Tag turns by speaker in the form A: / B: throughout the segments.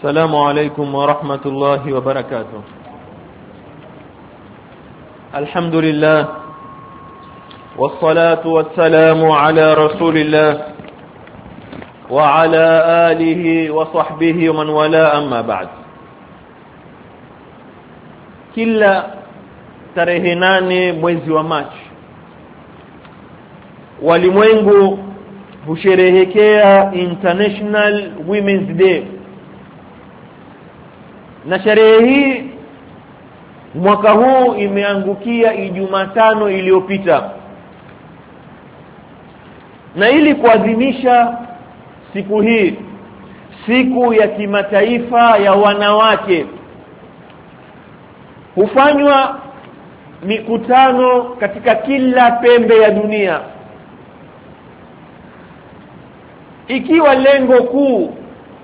A: السلام عليكم ورحمة الله وبركاته. الحمد لله والصلاة والسلام على رسول الله وعلى آله وصحبه ومن والاه أما بعد. Kila tarehe 8 mwezi wa Machi walimwengu husherehekea International Women's Day, na sherehe hii mwaka huu imeangukia Ijumatano iliyopita, na ili kuadhimisha siku hii, siku ya kimataifa ya wanawake, hufanywa mikutano katika kila pembe ya dunia, ikiwa lengo kuu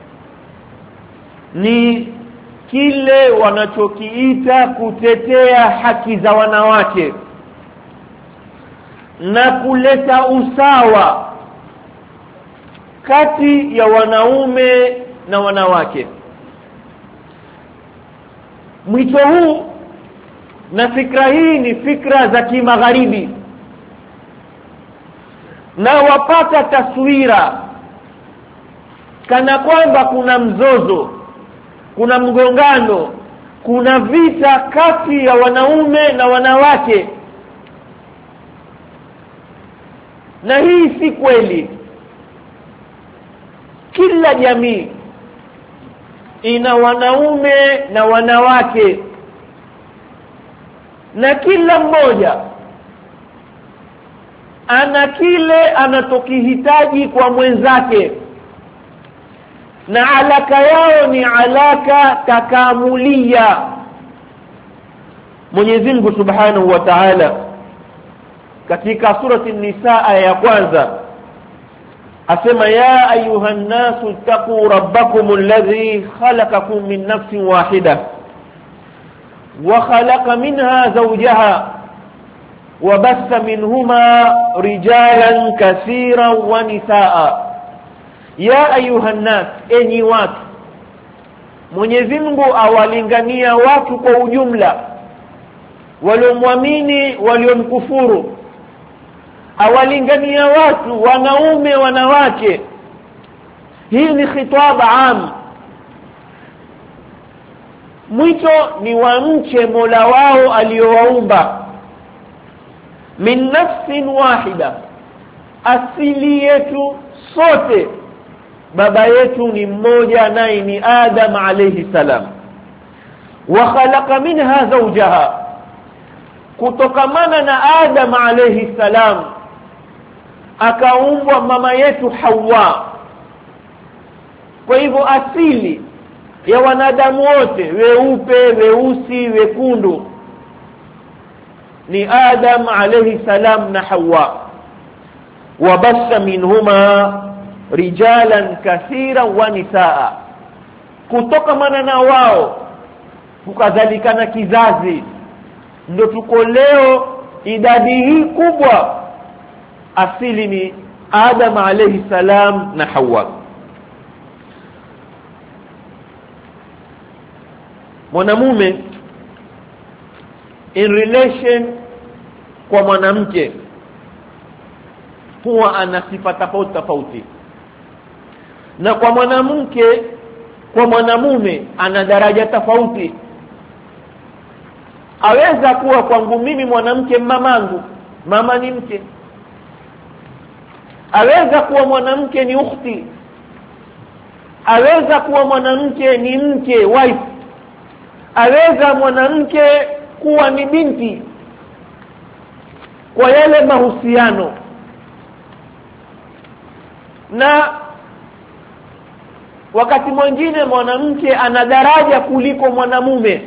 A: ni kile wanachokiita kutetea haki za wanawake na kuleta usawa kati ya wanaume na wanawake. Mwito huu na fikra hii ni fikra za kimagharibi, na wapata taswira kana kwamba kuna mzozo, kuna mgongano, kuna vita kati ya wanaume na wanawake, na hii si kweli. Kila jamii ina wanaume na wanawake, na kila mmoja ana kile anachokihitaji kwa mwenzake, na alaka yao ni alaka takamulia. Mwenyezi Mungu Subhanahu wa Ta'ala katika surati An-Nisa aya ya kwanza asema, ya ayuhan nasu taqu rabbakum alladhi khalaqakum min nafsin wahida wa khalaqa minha zawjaha wa bassa minhuma rijalan kaseeran wa nisaa. Ya ayuhan nas, enyi watu. Mwenyezi Mungu awalingania watu kwa ujumla, waliomwamini, waliomkufuru. Awalingania watu, wanaume, wanawake. Hii ni khitab am. Mwito ni wamche Mola wao aliyowaumba. Min nafsin wahida, asili yetu sote, baba yetu ni mmoja, naye ni Adam alayhi salam. Wa khalaqa minha zawjaha, kutokamana na Adam alayhi salam akaumbwa mama yetu Hawa. Kwa hivyo asili ya wanadamu wote, weupe, weusi, wekundu, ni Adam alayhi salam na Hawa. Wa bassa minhuma rijalan kathira wa nisaa, kutokamana na wao kukadhalikana kizazi, ndio tuko leo idadi hii kubwa. Asili ni Adam alayhi salam na Hawa. Mwanamume in relation kwa mwanamke huwa ana sifa tofauti tofauti, na kwa mwanamke kwa mwanamume ana daraja tofauti. Aweza kuwa kwangu mimi mwanamke mamangu, mama ni mke. Aweza kuwa mwanamke ni ukhti. Aweza kuwa mwanamke ni mke, wife. Aweza mwanamke kuwa ni binti, kwa yale mahusiano. Na wakati mwingine mwanamke ana daraja kuliko mwanamume.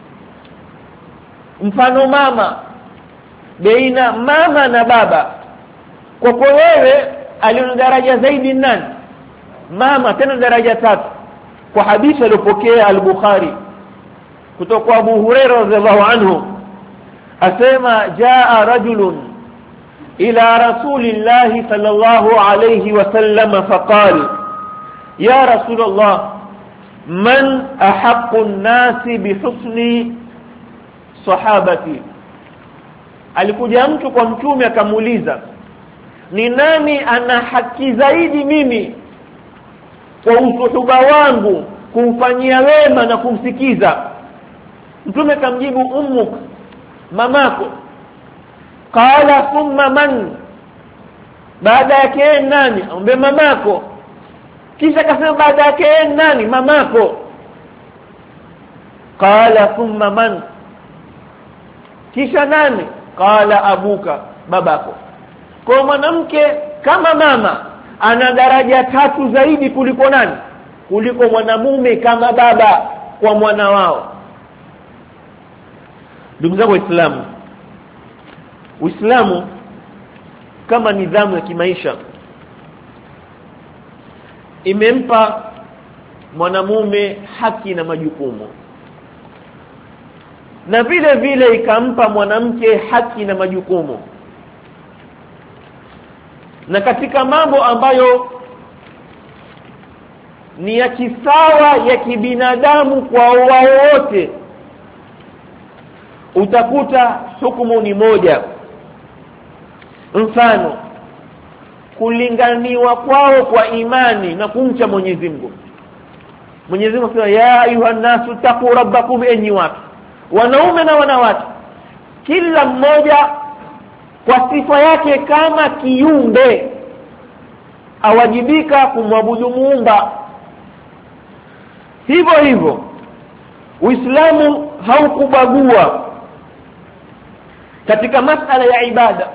A: Mfano mama, baina mama na baba, kwa wewe aliona daraja zaidi nani? Mama, tena daraja 3. Kwa hadithi aliyopokea al-Bukhari kutoka kwa Abu Hurairah radhiallahu anhu asema, jaa rajulun ila rasulillahi sallallahu alayhi wasallam faqala, ya rasulullah man ahaqqu an-nasi bihusni sahabati. Alikuja mtu kwa mtume akamuuliza, ni nani ana haki zaidi mimi kwa usuhuba wangu kumfanyia wema na kumsikiza? Mtume kamjibu, ummuk, mamako. Qala thumma man, baada yake nani? Ambe mamako. Kisha akasema baada yake nani? Mamako. Qala thumma man, kisha nani? Qala abuka, babako. Kwa mwanamke kama mama ana daraja 3 zaidi kuliko nani? Kuliko mwanamume kama baba kwa mwana wao. Ndugu zangu Waislamu, Uislamu kama nidhamu ya kimaisha imempa mwanamume haki na majukumu, na vile vile ikampa mwanamke haki na majukumu. Na katika mambo ambayo ni ya kisawa ya kibinadamu kwa wao wote, utakuta hukumu ni moja. Mfano, kulinganiwa kwao kwa imani na kumcha Mwenyezi Mungu. Mwenyezi Mungu anasema, ya ayuhan nasu taqu rabbakum, enyi watu, wanaume na wanawake, kila mmoja kwa sifa yake kama kiumbe awajibika kumwabudu Muumba. Hivyo hivyo Uislamu haukubagua katika masala ya ibada,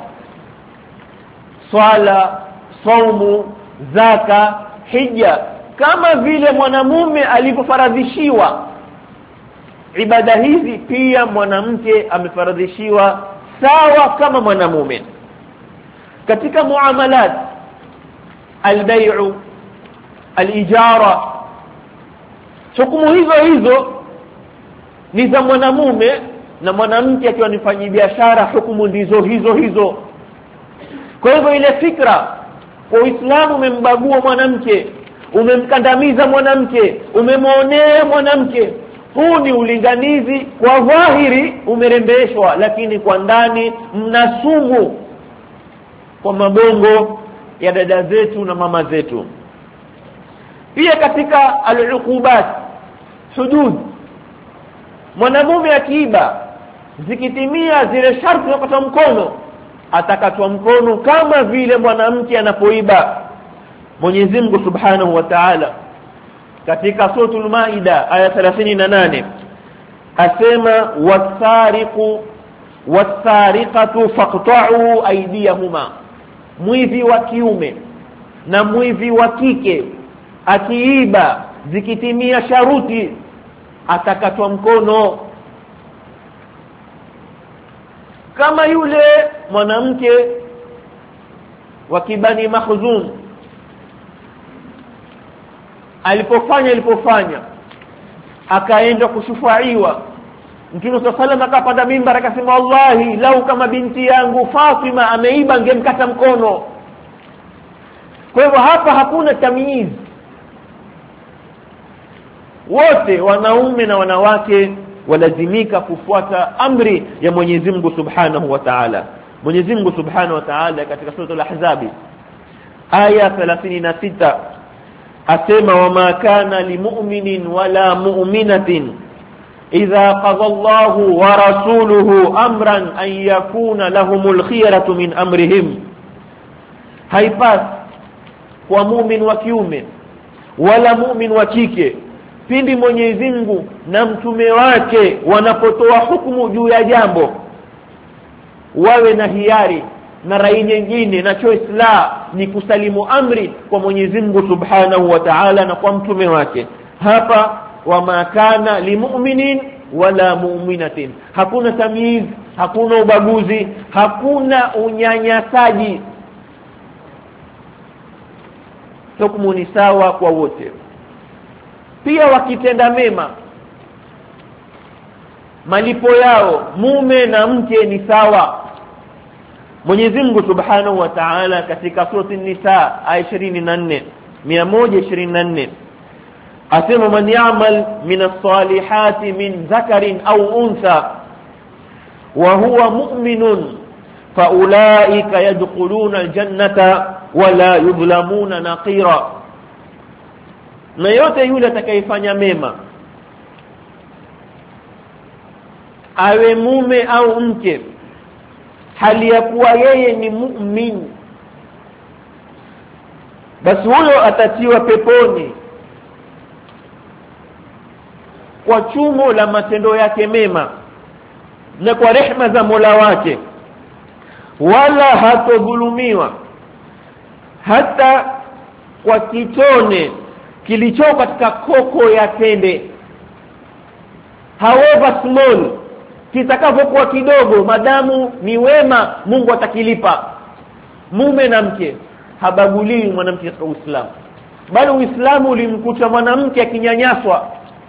A: swala, saumu, zaka, hija. Kama vile mwanamume alipofaradhishiwa ibada hizi, pia mwanamke amefaradhishiwa sawa kama mwanamume. Katika muamalat, al-bay'u, al-ijara, hukumu hizo ni za mwanamume, na mwanamke akiwa ni mfanyabiashara hukumu ndizo hizo. Kwa hivyo ile fikra kwa Uislamu umembagua mwanamke, umemkandamiza mwanamke, umemwonea mwanamke. Huu ni ulinganizi kwa dhahiri, umerembeshwa, lakini kwa ndani mnasumu kwa mabongo ya dada zetu na mama zetu. Pia katika al-uqubat, hudud, mwanamume akiiba zikitimia zile sharti za kukata mkono, atakatwa mkono kama vile mwanamke anapoiba. Mwenyezi Mungu Subhanahu wa Ta'ala katika suratul Maida aya 38 asema, wasariqu wasariqatu faqta'u aydiyahuma, mwivi wa kiume na mwivi wa kike akiiba zikitimia sharuti atakatwa mkono. Kama yule mwanamke wa Kibani Makhzum alipofanya akaenda kushufaiwa, Mtume sallallahu alayhi wasallam akapanda mimbar akasema, wallahi lau kama binti yangu Fatima ameiba ningemkata mkono. Kwa hivyo hapa hakuna tamyiz, wote wanaume na wanawake walazimika kufuata amri ya Mwenyezi Mungu Subhanahu wa Ta'ala. Mwenyezi Mungu Subhanahu wa Ta'ala katika sura al-Ahzab aya 36 asema, wama kana limu'minin wala mu'minatin idha qada Allahu wa rasuluhu amran an yakuna lahumul khiyaratu min amrihim. Haipasi kwa mu'min wa kiume wala mu'min wa kike pindi Mwenyezi Mungu na mtume wake wanapotoa hukumu juu ya jambo, wawe na hiari na rai nyingine, na choice la ni kusalimu amri kwa Mwenyezi Mungu Subhanahu wa Ta'ala na kwa mtume wake. Hapa wama kana limu'minin wala mu'minatin, hakuna tamyiz, hakuna ubaguzi, hakuna unyanyasaji, hukumu ni sawa kwa wote. Pia wakitenda mema, malipo yao mume na mke ni sawa. Mwenyezi Mungu Subhanahu wa Ta'ala katika surati An-Nisa aya 124 asema man ya'mal min as-salihati min dhakarin aw untha wa huwa mu'minun faulaika yadkhuluna al-jannata wala yudhlamuna naqira. Na yote yule atakayefanya mema, awe mume au mke, hali ya kuwa yeye ni mu'min, basi huyo atatiwa peponi kwa chumo la matendo yake mema na kwa rehema za Mola wake, wala hatodhulumiwa hata kwa kitone kilicho katika koko ya tende. However small, kitakapokuwa kidogo, madamu ni wema, Mungu atakilipa. Mume na mke habaguliwi mwanamke katika Uislamu, bali Uislamu ulimkuta mwanamke akinyanyaswa,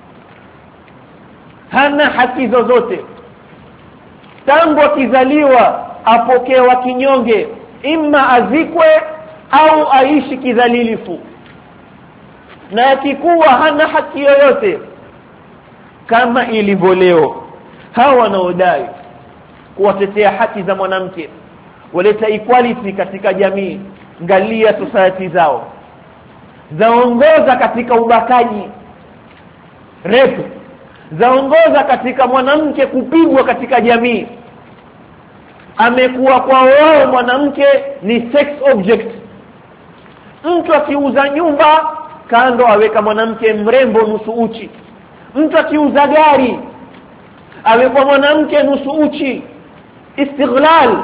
A: hana haki zozote. Tangu akizaliwa apokewa kinyonge, imma azikwe au aishi kidhalilifu, na akikuwa hana haki yoyote kama ilivyo leo. Hawa wanaodai kuwatetea haki za mwanamke, waleta equality katika jamii, ngalia society zao zaongoza katika ubakaji, rape, zaongoza katika mwanamke kupigwa katika jamii. Amekuwa kwa wao mwanamke ni sex object. Mtu akiuza nyumba, kando aweka mwanamke mrembo nusu uchi. Mtu akiuza gari, aweka mwanamke nusu uchi. Istighlal.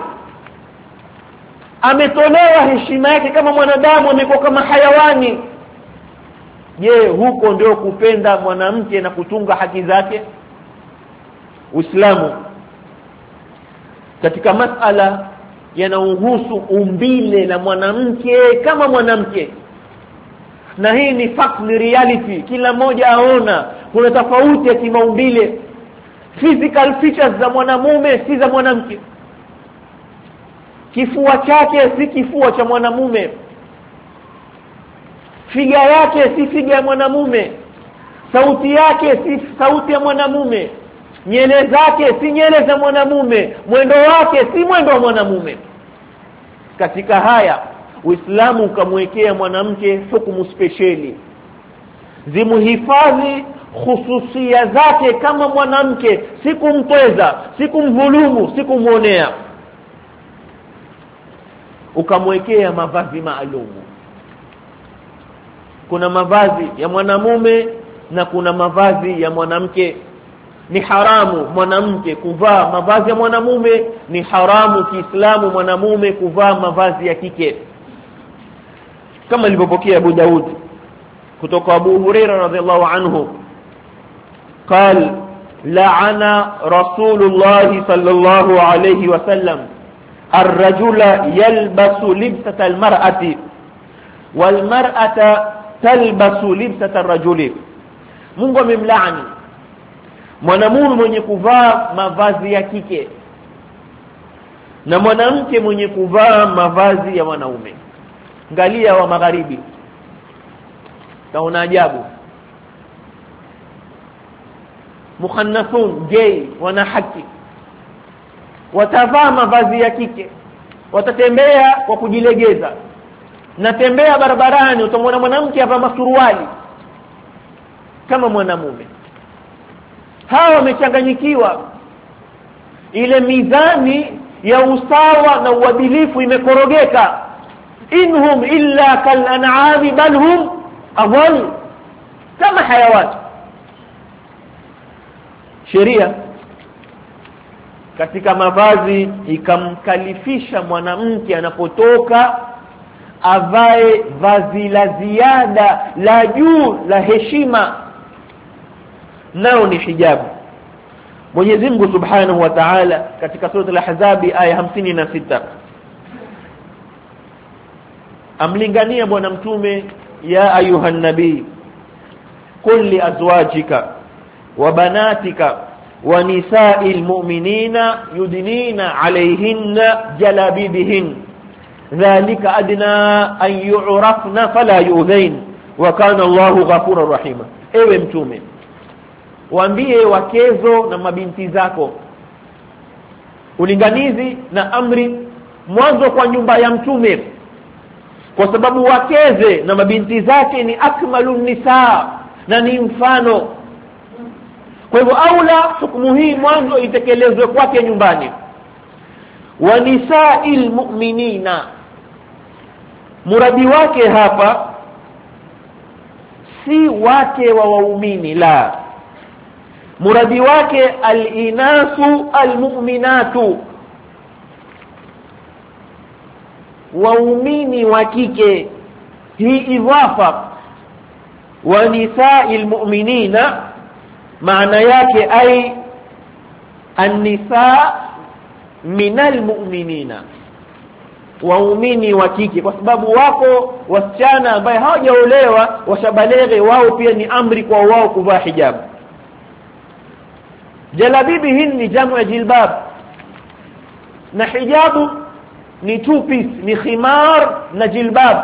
A: Ametolewa heshima yake kama mwanadamu, amekuwa kama hayawani. Je, huko ndio kupenda mwanamke na kutunga haki zake? Uislamu katika masala yanayohusu umbile la mwanamke kama mwanamke, na hii ni fact, ni reality, kila mmoja aona kuna tofauti ya kimaumbile. Physical features za mwanamume si za mwanamke. Kifua chake si kifua cha mwanamume, figa yake si figa ya mwanamume, sauti yake si sauti ya mwanamume, nyele zake si nyele za mwanamume, mwendo wake si mwendo wa mwanamume. Katika haya Uislamu ukamwekea mwanamke hukumu speciali, zimuhifadhi khususia zake kama mwanamke, si kumtweza, si kumdhulumu, si kumuonea. Ukamwekea mavazi maalum. Kuna mavazi ya mwanamume na kuna mavazi ya mwanamke. Ni haramu mwanamke kuvaa mavazi ya mwanamume, ni haramu Kiislamu mwanamume kuvaa mavazi ya kike. Kama alivyopokea Abu Daud kutoka Abu Hurairah radhiallahu anhu, قال لعن رسول الله صلى الله عليه وسلم الرجل يلبس لبسة المرأة والمرأة تلبس لبسة الرجل. Mungu amemlaani mwanamume mwenye kuvaa mavazi ya kike na mwanamke mwenye kuvaa mavazi ya wanaume. Angalia wa magharibi, taona ajabu. Mukhannathun, gay, wana haki, watavaa mavazi ya kike, watatembea kwa kujilegeza. Natembea barabarani utamwona mwanamke avaa masuruali kama mwanamume. Hawa wamechanganyikiwa, ile mizani ya usawa na uadilifu imekorogeka. Inhum illa kal an'ami bal hum adall, kama hayawani. Sheria katika mavazi ikamkalifisha mwanamke anapotoka avae vazi la ziada la juu la heshima, nao ni hijabu. Mwenyezi Mungu Subhanahu wa Ta'ala katika sura al-Ahzab aya 56 amlingania bwana mtume, ya ayuhan nabii qul li azwajika wa banatika wa nisa'il mu'minina yudnina 'alayhinna jalabibihin dhalika adna an yu'rafna fala yu'dhain wa kana Allahu ghafurur rahima. ewe mtume, waambie wakezo na mabinti zako, ulinganizi na amri mwanzo kwa nyumba ya mtume, kwa sababu wakeze na mabinti zake ni akmalun nisaa na ni mfano. Kwa hivyo aula hukumu hii mwanzo itekelezwe kwake nyumbani. Wa nisaa'il mu'minina, muradi wake hapa si wake wa waumini, la, muradi wake al-inasu al-mu'minatu, waumini wa kike. Hii idhafa wa nisaa'il mu'minina maana yake ay an-nisa minal mu'minina, waumini wa kike, kwa sababu wako wasichana ambao hawajaolewa washabaleghe, wao pia ni amri kwa wao kuvaa hijab. Jalabibi hii ni jamu ya jilbab, na hijabu ni two piece, ni khimar na jilbab.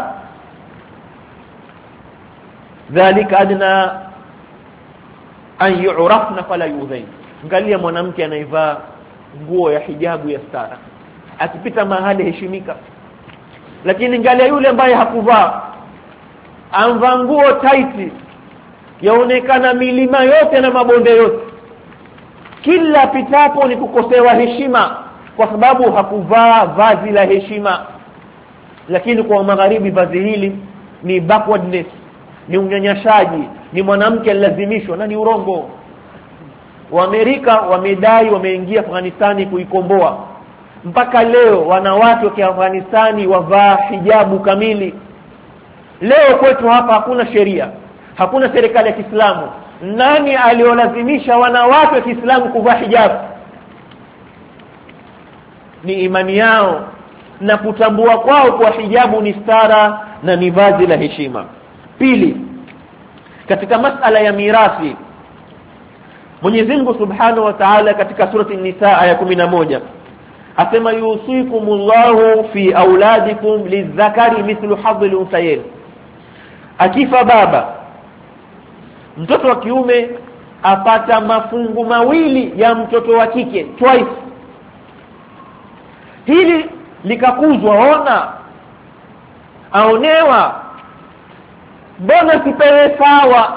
A: dhalika adna an yu'rafna fala yu'dhain. Angalia mwanamke anaivaa nguo ya hijabu ya stara, akipita mahali heshimika. Lakini angalia yule ambaye hakuvaa, amvaa nguo tight, yaonekana milima yote na mabonde yote, kila pitapo ni kukosewa heshima, kwa sababu hakuvaa vazi la heshima. Lakini kwa magharibi vazi hili ni backwardness, ni unyanyashaji, ni mwanamke alazimishwa, na ni urongo. Waamerika wamedai wameingia Afghanistani kuikomboa. Mpaka leo wanawake wa Afghanistani wavaa hijabu kamili. Leo kwetu hapa hakuna sheria, hakuna serikali ya Kiislamu. Nani aliolazimisha wanawake wa Kiislamu kuvaa hijabu? Ni imani yao na kutambua kwao kwa hijabu ni stara na ni vazi la heshima. Pili, katika masala ya mirathi, Mwenyezi Mungu Subhanahu wa Ta'ala katika surati An-Nisa aya 11 asema yusikumullahu fi auladikum lidhakari mithlu hadhil unthayayn. Akifa baba, mtoto wa kiume apata mafungu mawili ya mtoto wa kike, twice. Hili likakuzwa, ona aonewa, mbona sipewe sawa?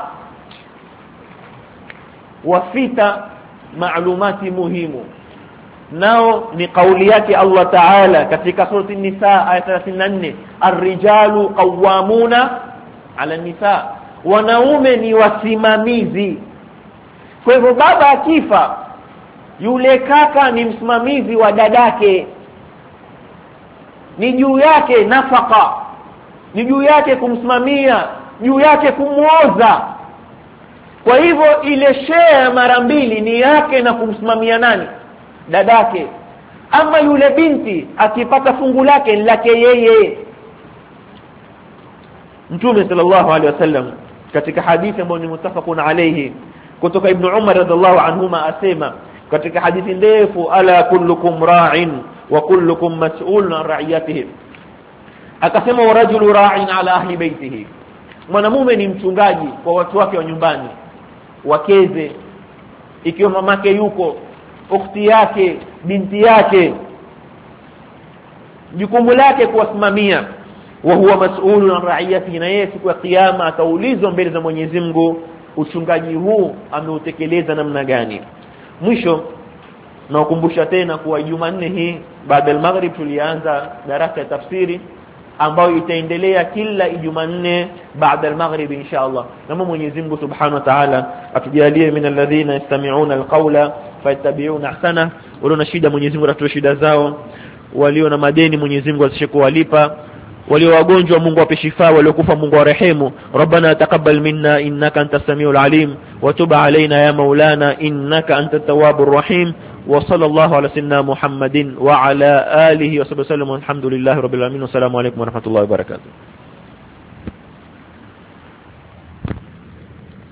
A: Wafita maalumati muhimu, nao ni kauli yake Allah Ta'ala katika surati An-Nisa aya 34, ar-rijalu qawwamuna 'ala an-nisa, wanaume ni wasimamizi. Kwa hivyo baba akifa, yule kaka ni msimamizi wa dadake, ni juu yake nafaka, ni juu yake kumsimamia, juu yake kumuoza. Kwa hivyo ile share mara mbili ni yake na kumsimamia nani? Dadake. Ama yule binti akipata fungu lake lake yeye. Mtume sallallahu alaihi wasallam katika hadithi ambayo ni mutafaqun alayhi kutoka Ibn Umar radhiallahu anhuma asema katika hadithi ndefu, ala kullukum ra'in wa kullukum mas'ulun an ra'iyatihi, akasema wa rajulu ra'in ala ahli baitihi, mwanamume ni mchungaji kwa watu wake wa nyumbani, wakeze, ikiwa mamake yuko, ukhti yake, binti yake, jukumu lake kuwasimamia. Wa huwa mas'ulun an ra'iyatihi, na yeye siku ya kiyama ataulizwa mbele za Mwenyezi Mungu uchungaji huu ameutekeleza namna gani. Mwisho nakukumbusha tena kuwa Jumanne hii baada ya maghrib tulianza darasa ya tafsiri ambayo itaendelea kila Jumanne baada ya maghrib inshallah. Na Mwenyezi Mungu Subhanahu wa Ta'ala atujalie min alladhina yastami'una alqawla fayattabi'una ahsana. Walio na shida Mwenyezi Mungu atoe shida zao, walio na madeni Mwenyezi Mungu asishe kuwalipa, walio wagonjwa Mungu awape shifa, waliokufa Mungu warehemu. Rabbana taqabbal minna innaka antas samiul alim wa tub alaina ya maulana innaka antat tawwabur rahim. Wa sallallahu ala sayyidina Muhammadin wa ala alihi wa sahbihi wasallam. Alhamdulillahi rabbil alamin. Assalamu alaykum wa rahmatullahi wa barakatuh.